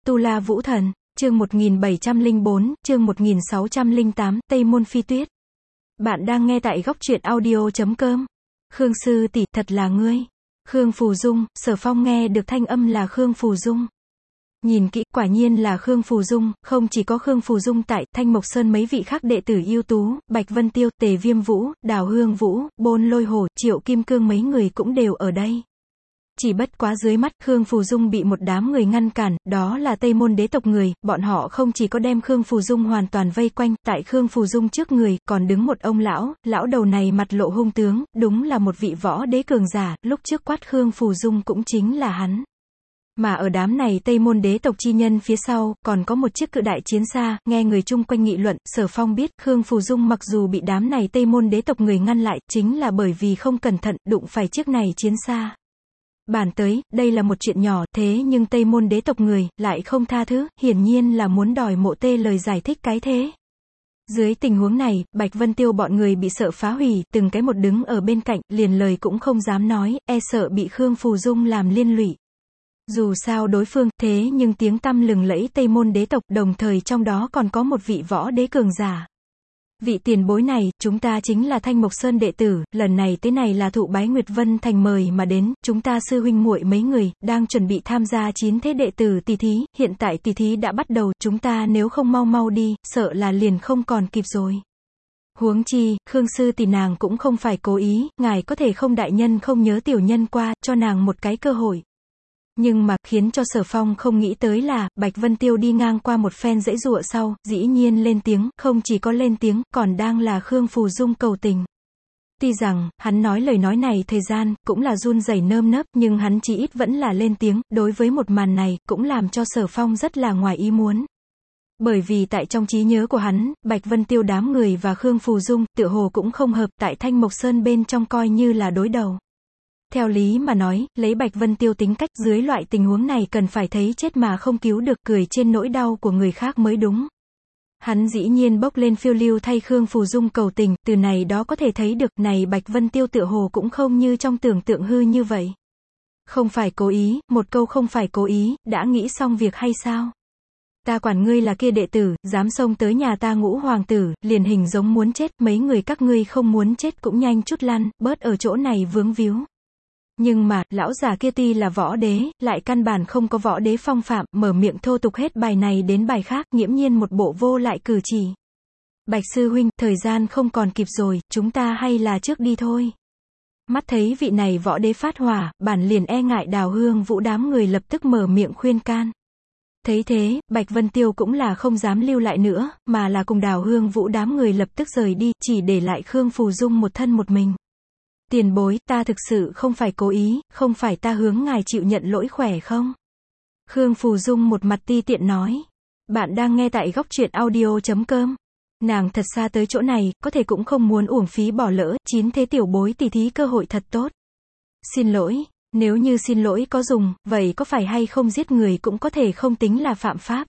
Tu La Vũ Thần, chương 1704, chương 1608, Tây Môn Phi Tuyết. Bạn đang nghe tại góc truyện audio.com. Khương sư tỷ, thật là ngươi. Khương Phù Dung. Sở Phong nghe được thanh âm là Khương Phù Dung. Nhìn kỹ, quả nhiên là Khương Phù Dung, không chỉ có Khương Phù Dung tại, Thanh Mộc Sơn mấy vị khác đệ tử ưu tú, Bạch Vân Tiêu, Tề Viêm Vũ, Đào Hương Vũ, Bôn Lôi Hổ, Triệu Kim Cương mấy người cũng đều ở đây. Chỉ bất quá dưới mắt, Khương Phù Dung bị một đám người ngăn cản, đó là Tây Môn đế tộc người, bọn họ không chỉ có đem Khương Phù Dung hoàn toàn vây quanh, tại Khương Phù Dung trước người, còn đứng một ông lão đầu này mặt lộ hung tướng, đúng là một vị võ đế cường giả, lúc trước quát Khương Phù Dung cũng chính là hắn. Mà ở đám này Tây Môn đế tộc chi nhân phía sau, còn có một chiếc cự đại chiến xa, nghe người chung quanh nghị luận, Sở Phong biết, Khương Phù Dung mặc dù bị đám này Tây Môn đế tộc người ngăn lại, chính là bởi vì không cẩn thận, đụng phải chiếc này chiến xa. Bản tới, đây là một chuyện nhỏ, thế nhưng Tây Môn đế tộc người, lại không tha thứ, hiển nhiên là muốn đòi Mộ Tê lời giải thích cái thế. Dưới tình huống này, Bạch Vân Tiêu bọn người bị sợ phá hủy, từng cái một đứng ở bên cạnh, liền lời cũng không dám nói, e sợ bị Khương Phù Dung làm liên lụy. Dù sao đối phương, thế nhưng tiếng tăm lừng lẫy Tây Môn đế tộc, đồng thời trong đó còn có một vị võ đế cường giả. Vị tiền bối này, chúng ta chính là Thanh Mộc Sơn đệ tử, lần này tới này là thụ Bái Nguyệt Vân Thành mời mà đến, chúng ta sư huynh muội mấy người, đang chuẩn bị tham gia 9 thế đệ tử tỷ thí, hiện tại tỷ thí đã bắt đầu, chúng ta nếu không mau đi, sợ là liền không còn kịp rồi. Huống chi, Khương sư tỷ nàng cũng không phải cố ý, ngài có thể không đại nhân không nhớ tiểu nhân qua, cho nàng một cái cơ hội. Nhưng mà, khiến cho Sở Phong không nghĩ tới là, Bạch Vân Tiêu đi ngang qua một phen giãy giụa sau, dĩ nhiên lên tiếng, không chỉ có lên tiếng, còn đang là Khương Phù Dung cầu tình. Tuy rằng, hắn nói lời nói này thời gian, cũng là run rẩy nơm nớp, nhưng hắn chỉ ít vẫn là lên tiếng, đối với một màn này, cũng làm cho Sở Phong rất là ngoài ý muốn. Bởi vì tại trong trí nhớ của hắn, Bạch Vân Tiêu đám người và Khương Phù Dung, tựa hồ cũng không hợp, tại Thanh Mộc Sơn bên trong coi như là đối đầu. Theo lý mà nói, lấy Bạch Vân Tiêu tính cách, dưới loại tình huống này cần phải thấy chết mà không cứu được, cười trên nỗi đau của người khác mới đúng. Hắn dĩ nhiên bốc lên phiêu lưu thay Khương Phù Dung cầu tình, từ này đó có thể thấy được, này Bạch Vân Tiêu tựa hồ cũng không như trong tưởng tượng hư như vậy. Không phải cố ý, một câu không phải cố ý, đã nghĩ xong việc hay sao? Ta quản ngươi là kia đệ tử, dám xông tới nhà ta Ngũ hoàng tử, liền hình giống muốn chết, mấy người các ngươi không muốn chết cũng nhanh chút lăn, bớt ở chỗ này vướng víu. Nhưng mà, lão già kia tuy là võ đế, lại căn bản không có võ đế phong phạm, mở miệng thô tục hết bài này đến bài khác, nghiễm nhiên một bộ vô lại cử chỉ. Bạch sư huynh, thời gian không còn kịp rồi, chúng ta hay là trước đi thôi. Mắt thấy vị này võ đế phát hỏa, bản liền e ngại Đào Hương Vũ đám người lập tức mở miệng khuyên can. Thấy thế, Bạch Vân Tiêu cũng là không dám lưu lại nữa, mà là cùng Đào Hương Vũ đám người lập tức rời đi, chỉ để lại Khương Phù Dung một thân một mình. Tiền bối, ta thực sự không phải cố ý, không phải ta hướng ngài chịu nhận lỗi khỏe không? Khương Phù Dung một mặt ti tiện nói. Bạn đang nghe tại góc truyện audio.com. Nàng thật xa tới chỗ này, có thể cũng không muốn uổng phí bỏ lỡ, 9 thế tiểu bối tỷ thí cơ hội thật tốt. Xin lỗi, nếu như xin lỗi có dùng, vậy có phải hay không giết người cũng có thể không tính là phạm pháp.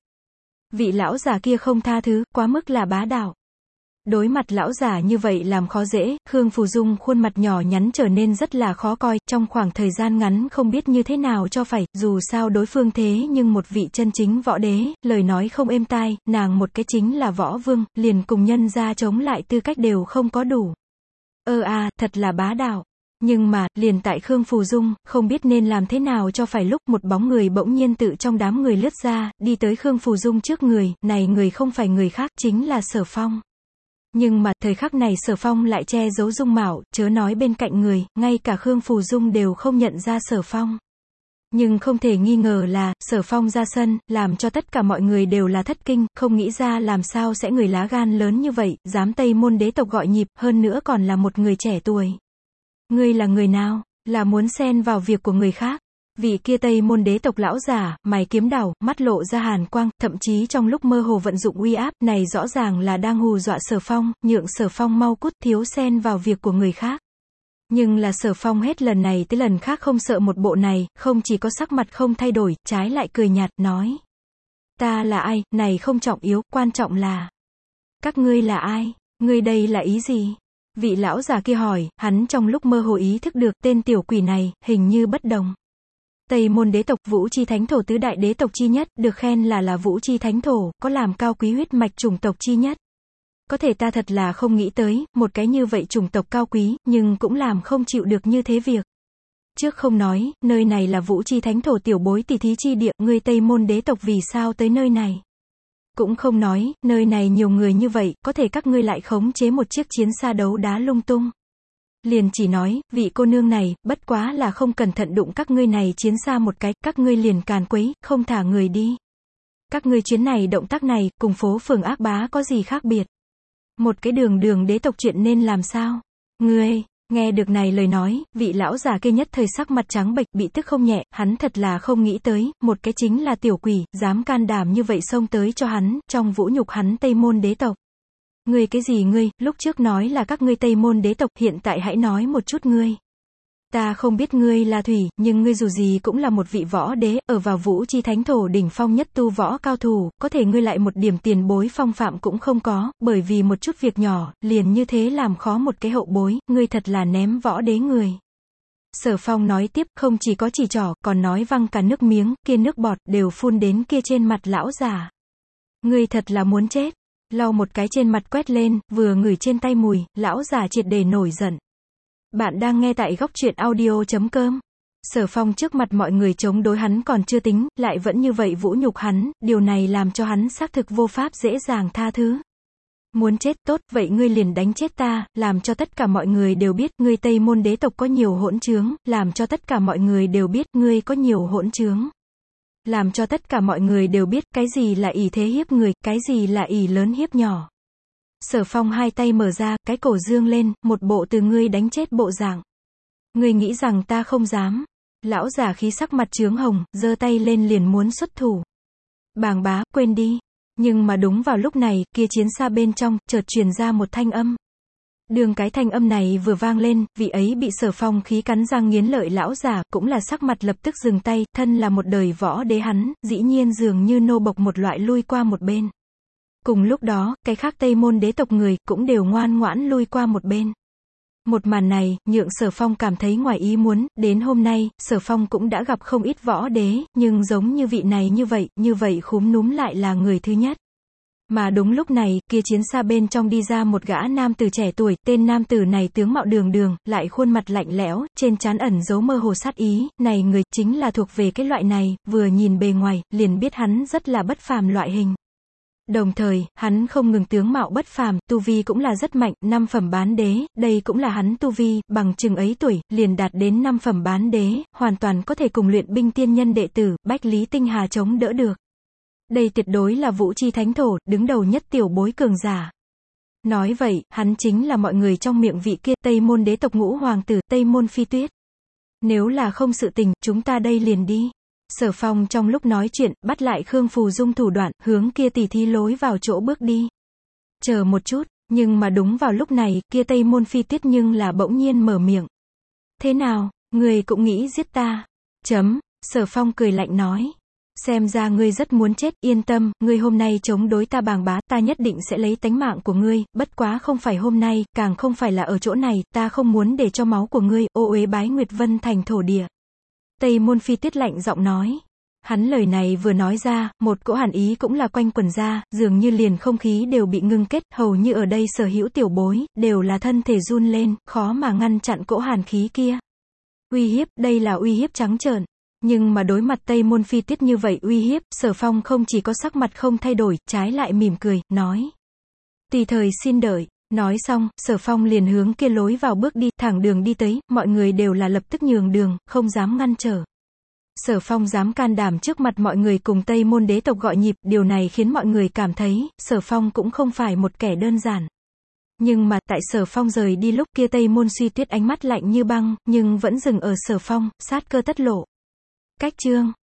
Vị lão già kia không tha thứ, quá mức là bá đạo. Đối mặt lão giả như vậy làm khó dễ, Khương Phù Dung khuôn mặt nhỏ nhắn trở nên rất là khó coi, trong khoảng thời gian ngắn không biết như thế nào cho phải, dù sao đối phương thế nhưng một vị chân chính võ đế, lời nói không êm tai, nàng một cái chính là võ vương, liền cùng nhân ra chống lại tư cách đều không có đủ. Thật là bá đạo. Nhưng mà, liền tại Khương Phù Dung, không biết nên làm thế nào cho phải lúc một bóng người bỗng nhiên tự trong đám người lướt ra, đi tới Khương Phù Dung trước người, này người không phải người khác, chính là Sở Phong. Nhưng mà, thời khắc này Sở Phong lại che giấu dung mạo, chớ nói bên cạnh người, ngay cả Khương Phù Dung đều không nhận ra Sở Phong. Nhưng không thể nghi ngờ là, Sở Phong ra sân, làm cho tất cả mọi người đều là thất kinh, không nghĩ ra làm sao sẽ người lá gan lớn như vậy, dám Tây Môn đế tộc gọi nhịp, hơn nữa còn là một người trẻ tuổi. Ngươi là người nào? Là muốn xen vào việc của người khác? Vị kia Tây Môn đế tộc lão giả, mày kiếm đảo, mắt lộ ra hàn quang, thậm chí trong lúc mơ hồ vận dụng uy áp, này rõ ràng là đang hù dọa Sở Phong, nhượng Sở Phong mau cút, thiếu xen vào việc của người khác. Nhưng là Sở Phong hết lần này tới lần khác không sợ một bộ này, không chỉ có sắc mặt không thay đổi, trái lại cười nhạt, nói. Ta là ai, này không trọng yếu, quan trọng là. Các ngươi là ai? Ngươi đây là ý gì? Vị lão già kia hỏi, hắn trong lúc mơ hồ ý thức được tên tiểu quỷ này, hình như bất đồng. Tây Môn đế tộc Vũ Chi Thánh Thổ tứ đại đế tộc chi nhất, được khen là Vũ Chi Thánh Thổ, có làm cao quý huyết mạch chủng tộc chi nhất. Có thể ta thật là không nghĩ tới, một cái như vậy chủng tộc cao quý, nhưng cũng làm không chịu được như thế việc. Trước không nói, nơi này là Vũ Chi Thánh Thổ tiểu bối tỷ thí chi địa, ngươi Tây Môn đế tộc vì sao tới nơi này? Cũng không nói, nơi này nhiều người như vậy, có thể các ngươi lại khống chế một chiếc chiến xa đấu đá lung tung. Liền chỉ nói, vị cô nương này, bất quá là không cẩn thận đụng các ngươi này chiến xa một cái, các ngươi liền càn quấy, không thả người đi. Các ngươi chuyến này động tác này, cùng phố phường ác bá có gì khác biệt? Một cái đường đế tộc chuyện nên làm sao? Ngươi, nghe được này lời nói, vị lão già kia nhất thời sắc mặt trắng bệch, bị tức không nhẹ, hắn thật là không nghĩ tới, một cái chính là tiểu quỷ, dám can đảm như vậy xông tới cho hắn, trong vũ nhục hắn Tây Môn đế tộc. Ngươi cái gì ngươi, lúc trước nói là các ngươi Tây Môn đế tộc, hiện tại hãy nói một chút ngươi. Ta không biết ngươi là thủy, nhưng ngươi dù gì cũng là một vị võ đế, ở vào Vũ Chi Thánh Thổ đỉnh phong nhất tu võ cao thủ, có thể ngươi lại một điểm tiền bối phong phạm cũng không có, bởi vì một chút việc nhỏ, liền như thế làm khó một cái hậu bối, ngươi thật là ném võ đế người. Sở Phong nói tiếp, không chỉ có chỉ trỏ, còn nói văng cả nước miếng, kia nước bọt, đều phun đến kia trên mặt lão già. Ngươi thật là muốn chết. Lau một cái trên mặt quét lên, vừa ngửi trên tay mùi, lão già triệt để nổi giận. Bạn đang nghe tại góc truyện audio.com. Sở Phong trước mặt mọi người chống đối hắn còn chưa tính, lại vẫn như vậy vũ nhục hắn, điều này làm cho hắn xác thực vô pháp dễ dàng tha thứ. Muốn chết tốt, vậy ngươi liền đánh chết ta, làm cho tất cả mọi người đều biết, ngươi Tây Môn đế tộc có nhiều hỗn trướng, làm cho tất cả mọi người đều biết, ngươi có nhiều hỗn trướng. Làm cho tất cả mọi người đều biết, cái gì là ỷ thế hiếp người, cái gì là ỷ lớn hiếp nhỏ. Sở Phong hai tay mở ra, cái cổ dương lên, một bộ từ ngươi đánh chết bộ dạng. Ngươi nghĩ rằng ta không dám. Lão già khí sắc mặt chướng hồng, giơ tay lên liền muốn xuất thủ. Bàng bá, quên đi. Nhưng mà đúng vào lúc này, kia chiến xa bên trong, chợt truyền ra một thanh âm. Đường cái thanh âm này vừa vang lên, vị ấy bị Sở Phong khí cắn răng nghiến lợi lão già, cũng là sắc mặt lập tức dừng tay, thân là một đời võ đế hắn, dĩ nhiên dường như nô bộc một loại lui qua một bên. Cùng lúc đó, cái khác Tây Môn đế tộc người, cũng đều ngoan ngoãn lui qua một bên. Một màn này, nhượng Sở Phong cảm thấy ngoài ý muốn, đến hôm nay, Sở Phong cũng đã gặp không ít võ đế, nhưng giống như vị này như vậy khúm núm lại là người thứ nhất. Mà đúng lúc này, kia chiến xa bên trong đi ra một gã nam tử trẻ tuổi, tên nam tử này tướng mạo đường, lại khuôn mặt lạnh lẽo, trên trán ẩn dấu mơ hồ sát ý, này người, chính là thuộc về cái loại này, vừa nhìn bề ngoài, liền biết hắn rất là bất phàm loại hình. Đồng thời, hắn không ngừng tướng mạo bất phàm, tu vi cũng là rất mạnh, 5 phẩm bán đế, đây cũng là hắn tu vi, bằng chừng ấy tuổi, liền đạt đến 5 phẩm bán đế, hoàn toàn có thể cùng luyện binh tiên nhân đệ tử, Bách Lý Tinh Hà chống đỡ được. Đây tuyệt đối là Vũ Chi Thánh Thổ, đứng đầu nhất tiểu bối cường giả. Nói vậy, hắn chính là mọi người trong miệng vị kia, Tây Môn đế tộc ngũ hoàng tử, Tây Môn Phi Tuyết. Nếu là không sự tình, chúng ta đây liền đi. Sở Phong trong lúc nói chuyện, bắt lại Khương Phù Dung thủ đoạn, hướng kia tỉ thí lối vào chỗ bước đi. Chờ một chút, nhưng mà đúng vào lúc này, kia Tây Môn Phi Tuyết nhưng là bỗng nhiên mở miệng. Thế nào, người cũng nghĩ giết ta? Sở Phong cười lạnh nói. Xem ra ngươi rất muốn chết, yên tâm, ngươi hôm nay chống đối ta Bàng bá, ta nhất định sẽ lấy tánh mạng của ngươi, bất quá không phải hôm nay, càng không phải là ở chỗ này, ta không muốn để cho máu của ngươi, ô uế Bái Nguyệt Vân thành thổ địa. Tây Môn Phi Tuyết lạnh giọng nói. Hắn lời này vừa nói ra, một cỗ hàn ý cũng là quanh quẩn ra, dường như liền không khí đều bị ngưng kết, hầu như ở đây sở hữu tiểu bối, đều là thân thể run lên, khó mà ngăn chặn cỗ hàn khí kia. Uy hiếp, đây là uy hiếp trắng trợn. Nhưng mà đối mặt Tây Môn Phi Tuyết như vậy uy hiếp, Sở Phong không chỉ có sắc mặt không thay đổi, trái lại mỉm cười, nói. Tùy thời xin đợi. Nói xong, Sở Phong liền hướng kia lối vào bước đi, thẳng đường đi tới, mọi người đều là lập tức nhường đường, không dám ngăn trở. Sở Phong dám can đảm trước mặt mọi người cùng Tây Môn đế tộc gọi nhịp, điều này khiến mọi người cảm thấy, Sở Phong cũng không phải một kẻ đơn giản. Nhưng mà, tại Sở Phong rời đi lúc kia Tây Môn Suy Tuyết ánh mắt lạnh như băng, nhưng vẫn dừng ở Sở Phong, sát cơ tất lộ. Cách chương